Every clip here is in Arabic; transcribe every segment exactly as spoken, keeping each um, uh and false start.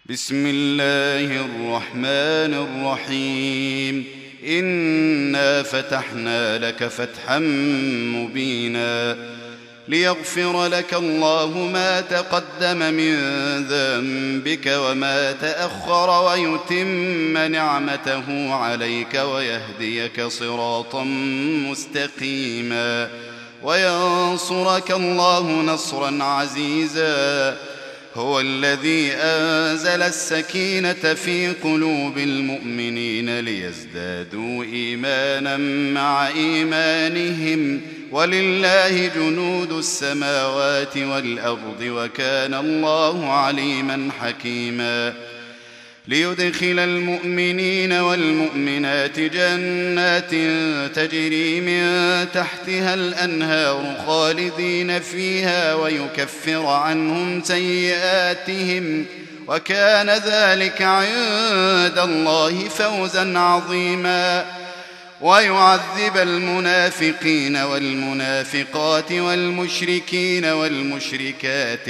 بسم الله الرحمن الرحيم. إنا فتحنا لك فتحا مبينا ليغفر لك الله ما تقدم من ذنبك وما تأخر ويتم نعمته عليك ويهديك صراطا مستقيما وينصرك الله نصرا عزيزا. هو الذي أنزل السكينة في قلوب المؤمنين ليزدادوا إيمانا مع إيمانهم ولله جنود السماوات والأرض وكان الله عليما حكيما. ليدخل المؤمنين والمؤمنات جنات تجري من تحتها الأنهار خالدين فيها ويكفر عنهم سيئاتهم وكان ذلك عند الله فوزا عظيما. ويعذب المنافقين والمنافقات والمشركين والمشركات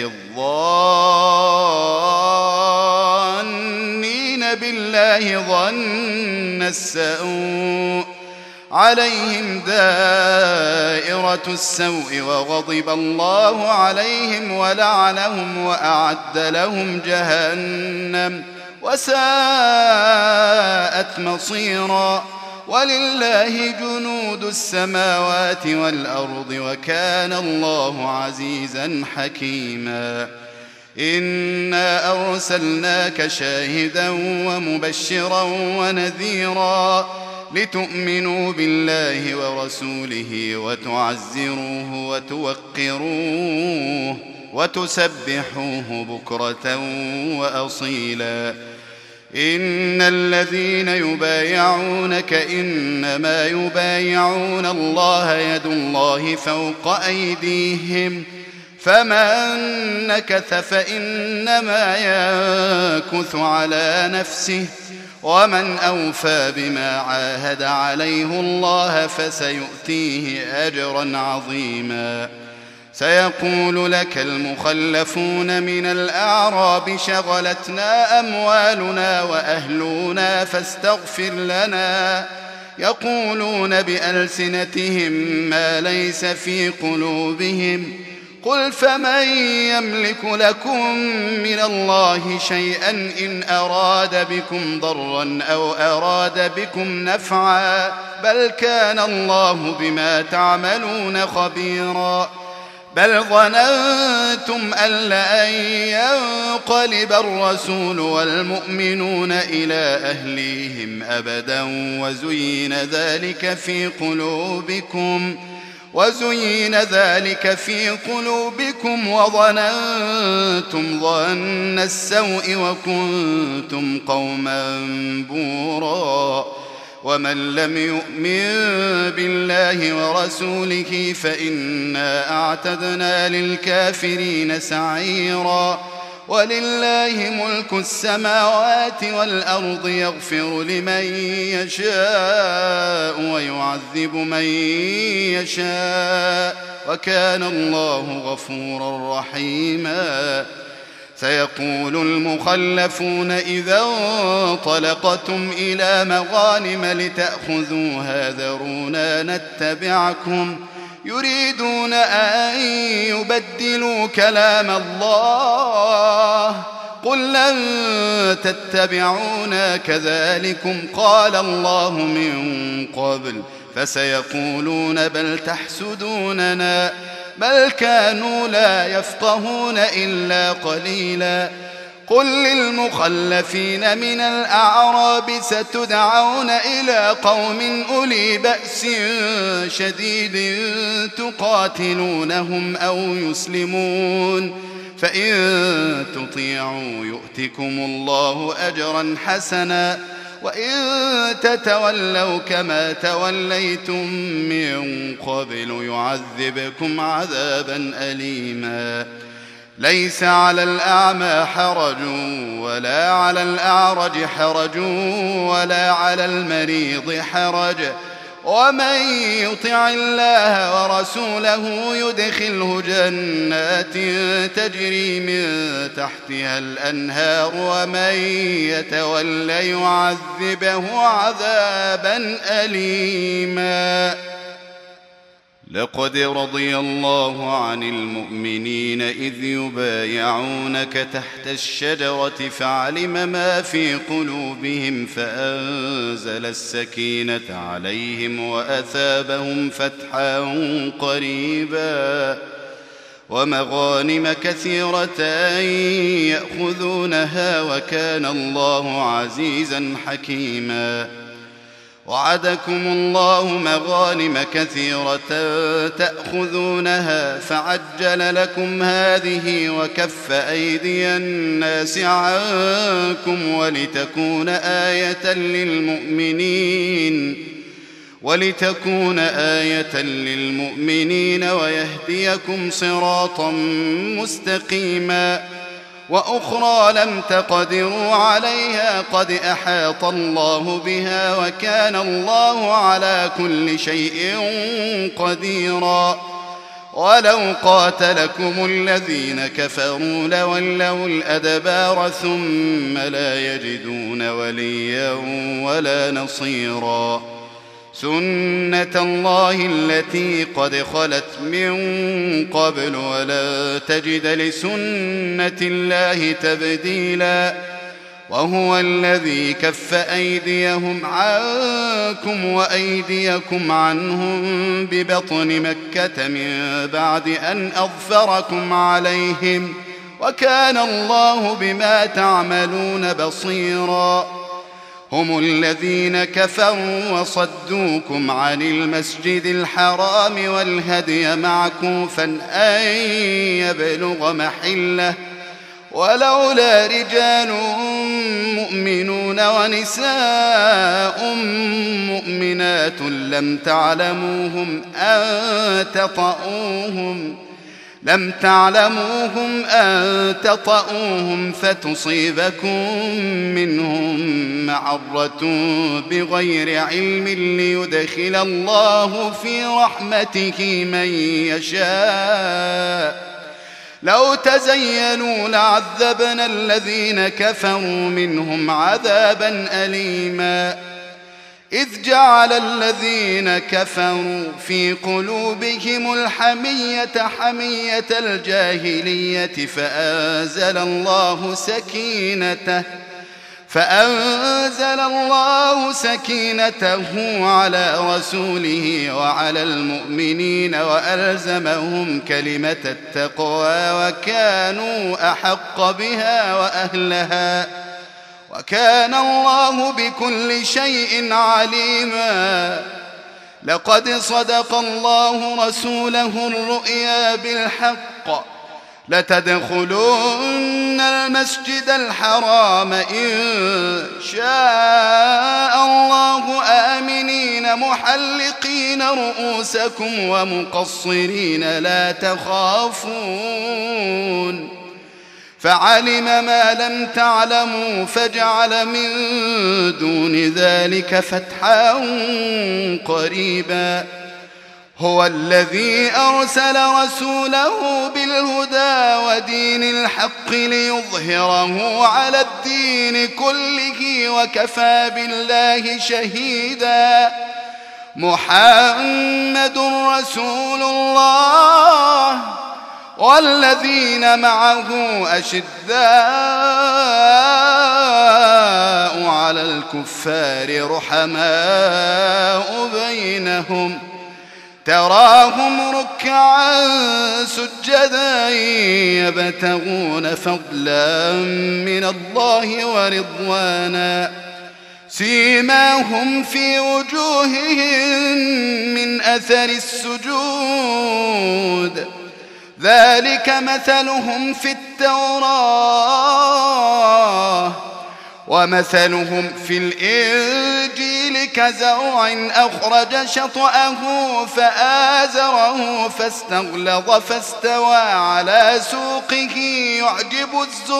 الظانين بالله ظن السوء عليهم دائرة السوء وغضب الله عليهم ولعنهم وأعد لهم جهنم وساءت مصيرا. ولله جنود السماوات والأرض وكان الله عزيزا حكيما. إنا أرسلناك شاهدا ومبشرا ونذيرا لتؤمنوا بالله ورسوله وتعزروه وتوقروه وتسبحوه بكرة وأصيلا. إن الذين يبايعونك إنما يبايعون الله يد الله فوق أيديهم فمن نكث فإنما ينكث على نفسه ومن أوفى بما عاهد عليه الله فسيؤتيه أجرا عظيما. سيقول لك المخلفون من الأعراب شغلتنا أموالنا وأهلنا فاستغفر لنا يقولون بألسنتهم ما ليس في قلوبهم قل فمن يملك لكم من الله شيئا إن أراد بكم ضرا أو أراد بكم نفعا بل كان الله بما تعملون خبيرا. بل ظننتم أن لن ينقلب الرسول والمؤمنون إلى أهليهم أبدا وزين ذلك في قلوبكم وزين ذلك في قلوبكم وظننتم ظن السوء وكنتم قوما بورا. ومن لم يؤمن بالله ورسوله فإنا أعتدنا للكافرين سعيرا. ولله ملك السماوات والأرض يغفر لمن يشاء ويعذب من يشاء وكان الله غفورا رحيما. سيقول المخلفون إذا انطلقتم إلى مغانم لتأخذوها ذرونا نتبعكم يريدون أن يبدلوا كلام الله قل لن تتبعونا كذلكم قال الله من قبل فسيقولون بل تحسدوننا بل كانوا لا يفقهون إلا قليلا. قل للمخلفين من الأعراب ستدعون إلى قوم أولي بأس شديد تقاتلونهم أو يسلمون فإن تطيعوا يؤتكم الله أجرا حسنا وإن تتولوا كما توليتم من قبل يعذبكم عذابا أليما. ليس على الأعمى حرج ولا على الأعرج حرج ولا على المريض حرج ومن يطع الله ورسوله يدخله جنات تجري من تحتها الأنهار ومن يتولى يعذبه عذابا أليما. لقد رضي الله عن المؤمنين إذ يبايعونك تحت الشجرة فعلم ما في قلوبهم فأنزل السكينة عليهم وأثابهم فتحا قريبا ومغانم كثيرة يأخذونها وكان الله عزيزا حكيما. وعدكم الله مغانم كثيرة تأخذونها فعجل لكم هذه وكف أيدي الناس عنكم ولتكون آية للمؤمنين ولتكون آية للمؤمنين ويهديكم صراطا مستقيما. وأخرى لم تقدروا عليها قد أحاط الله بها وكان الله على كل شيء قديرا. ولو قاتلكم الذين كفروا لولوا الأدبار ثم لا يجدون وليا ولا نصيرا. سنة الله التي قد خلت من قبل ولا تجد لسنة الله تبديلا. وهو الذي كف أيديهم عنكم وأيديكم عنهم ببطن مكة من بعد أن أظفركم عليهم وكان الله بما تعملون بصيرا. هم الذين كفروا وصدوكم عن المسجد الحرام والهدي معكوفا أن يبلغ محله ولولا رجال مؤمنون ونساء مؤمنات لم تعلموهم أن تطؤوهم لم تعلموهم أن تطؤوهم فتصيبكم منهم معرة بغير علم ليدخل الله في رحمته من يشاء. لو تزيلوا لعذبنا الذين كفروا منهم عذابا أليما. إذ جعل الذين كفروا في قلوبهم الحمية حمية الجاهلية فأنزل الله سكينته فأنزل الله سكينته على رسوله وعلى المؤمنين وألزمهم كلمة التقوى وكانوا أحق بها وأهلها وكان الله بكل شيء عليما. لقد صدق الله رسوله الرؤيا بالحق لتدخلن المسجد الحرام إن شاء الله آمنين محلقين رؤوسكم ومقصرين لا تخافون فعلم ما لم تعلموا فجعل من دون ذلك فتحا قريبا. هو الذي أرسل رسوله بالهدى ودين الحق ليظهره على الدين كله وكفى بالله شهيدا. محمد رسول الله والذين معه أشداء على الكفار رحماء بينهم تراهم ركعا سجدا يبتغون فضلا من الله ورضوانا سيماهم في وجوههم من أثر السجود ذلك مثلهم في التوراة ومثلهم في الإنجيل كزرع أخرج شطأه فآزره فاستغلظ فاستوى على سوقه يعجب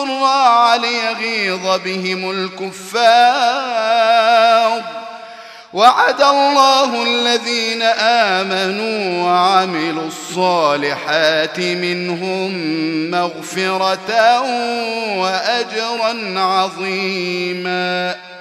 الزراع ليغيظ بهم الكفار وعد الله الذين آمنوا وعملوا الصالحات منهم مغفرة وأجرا عظيما.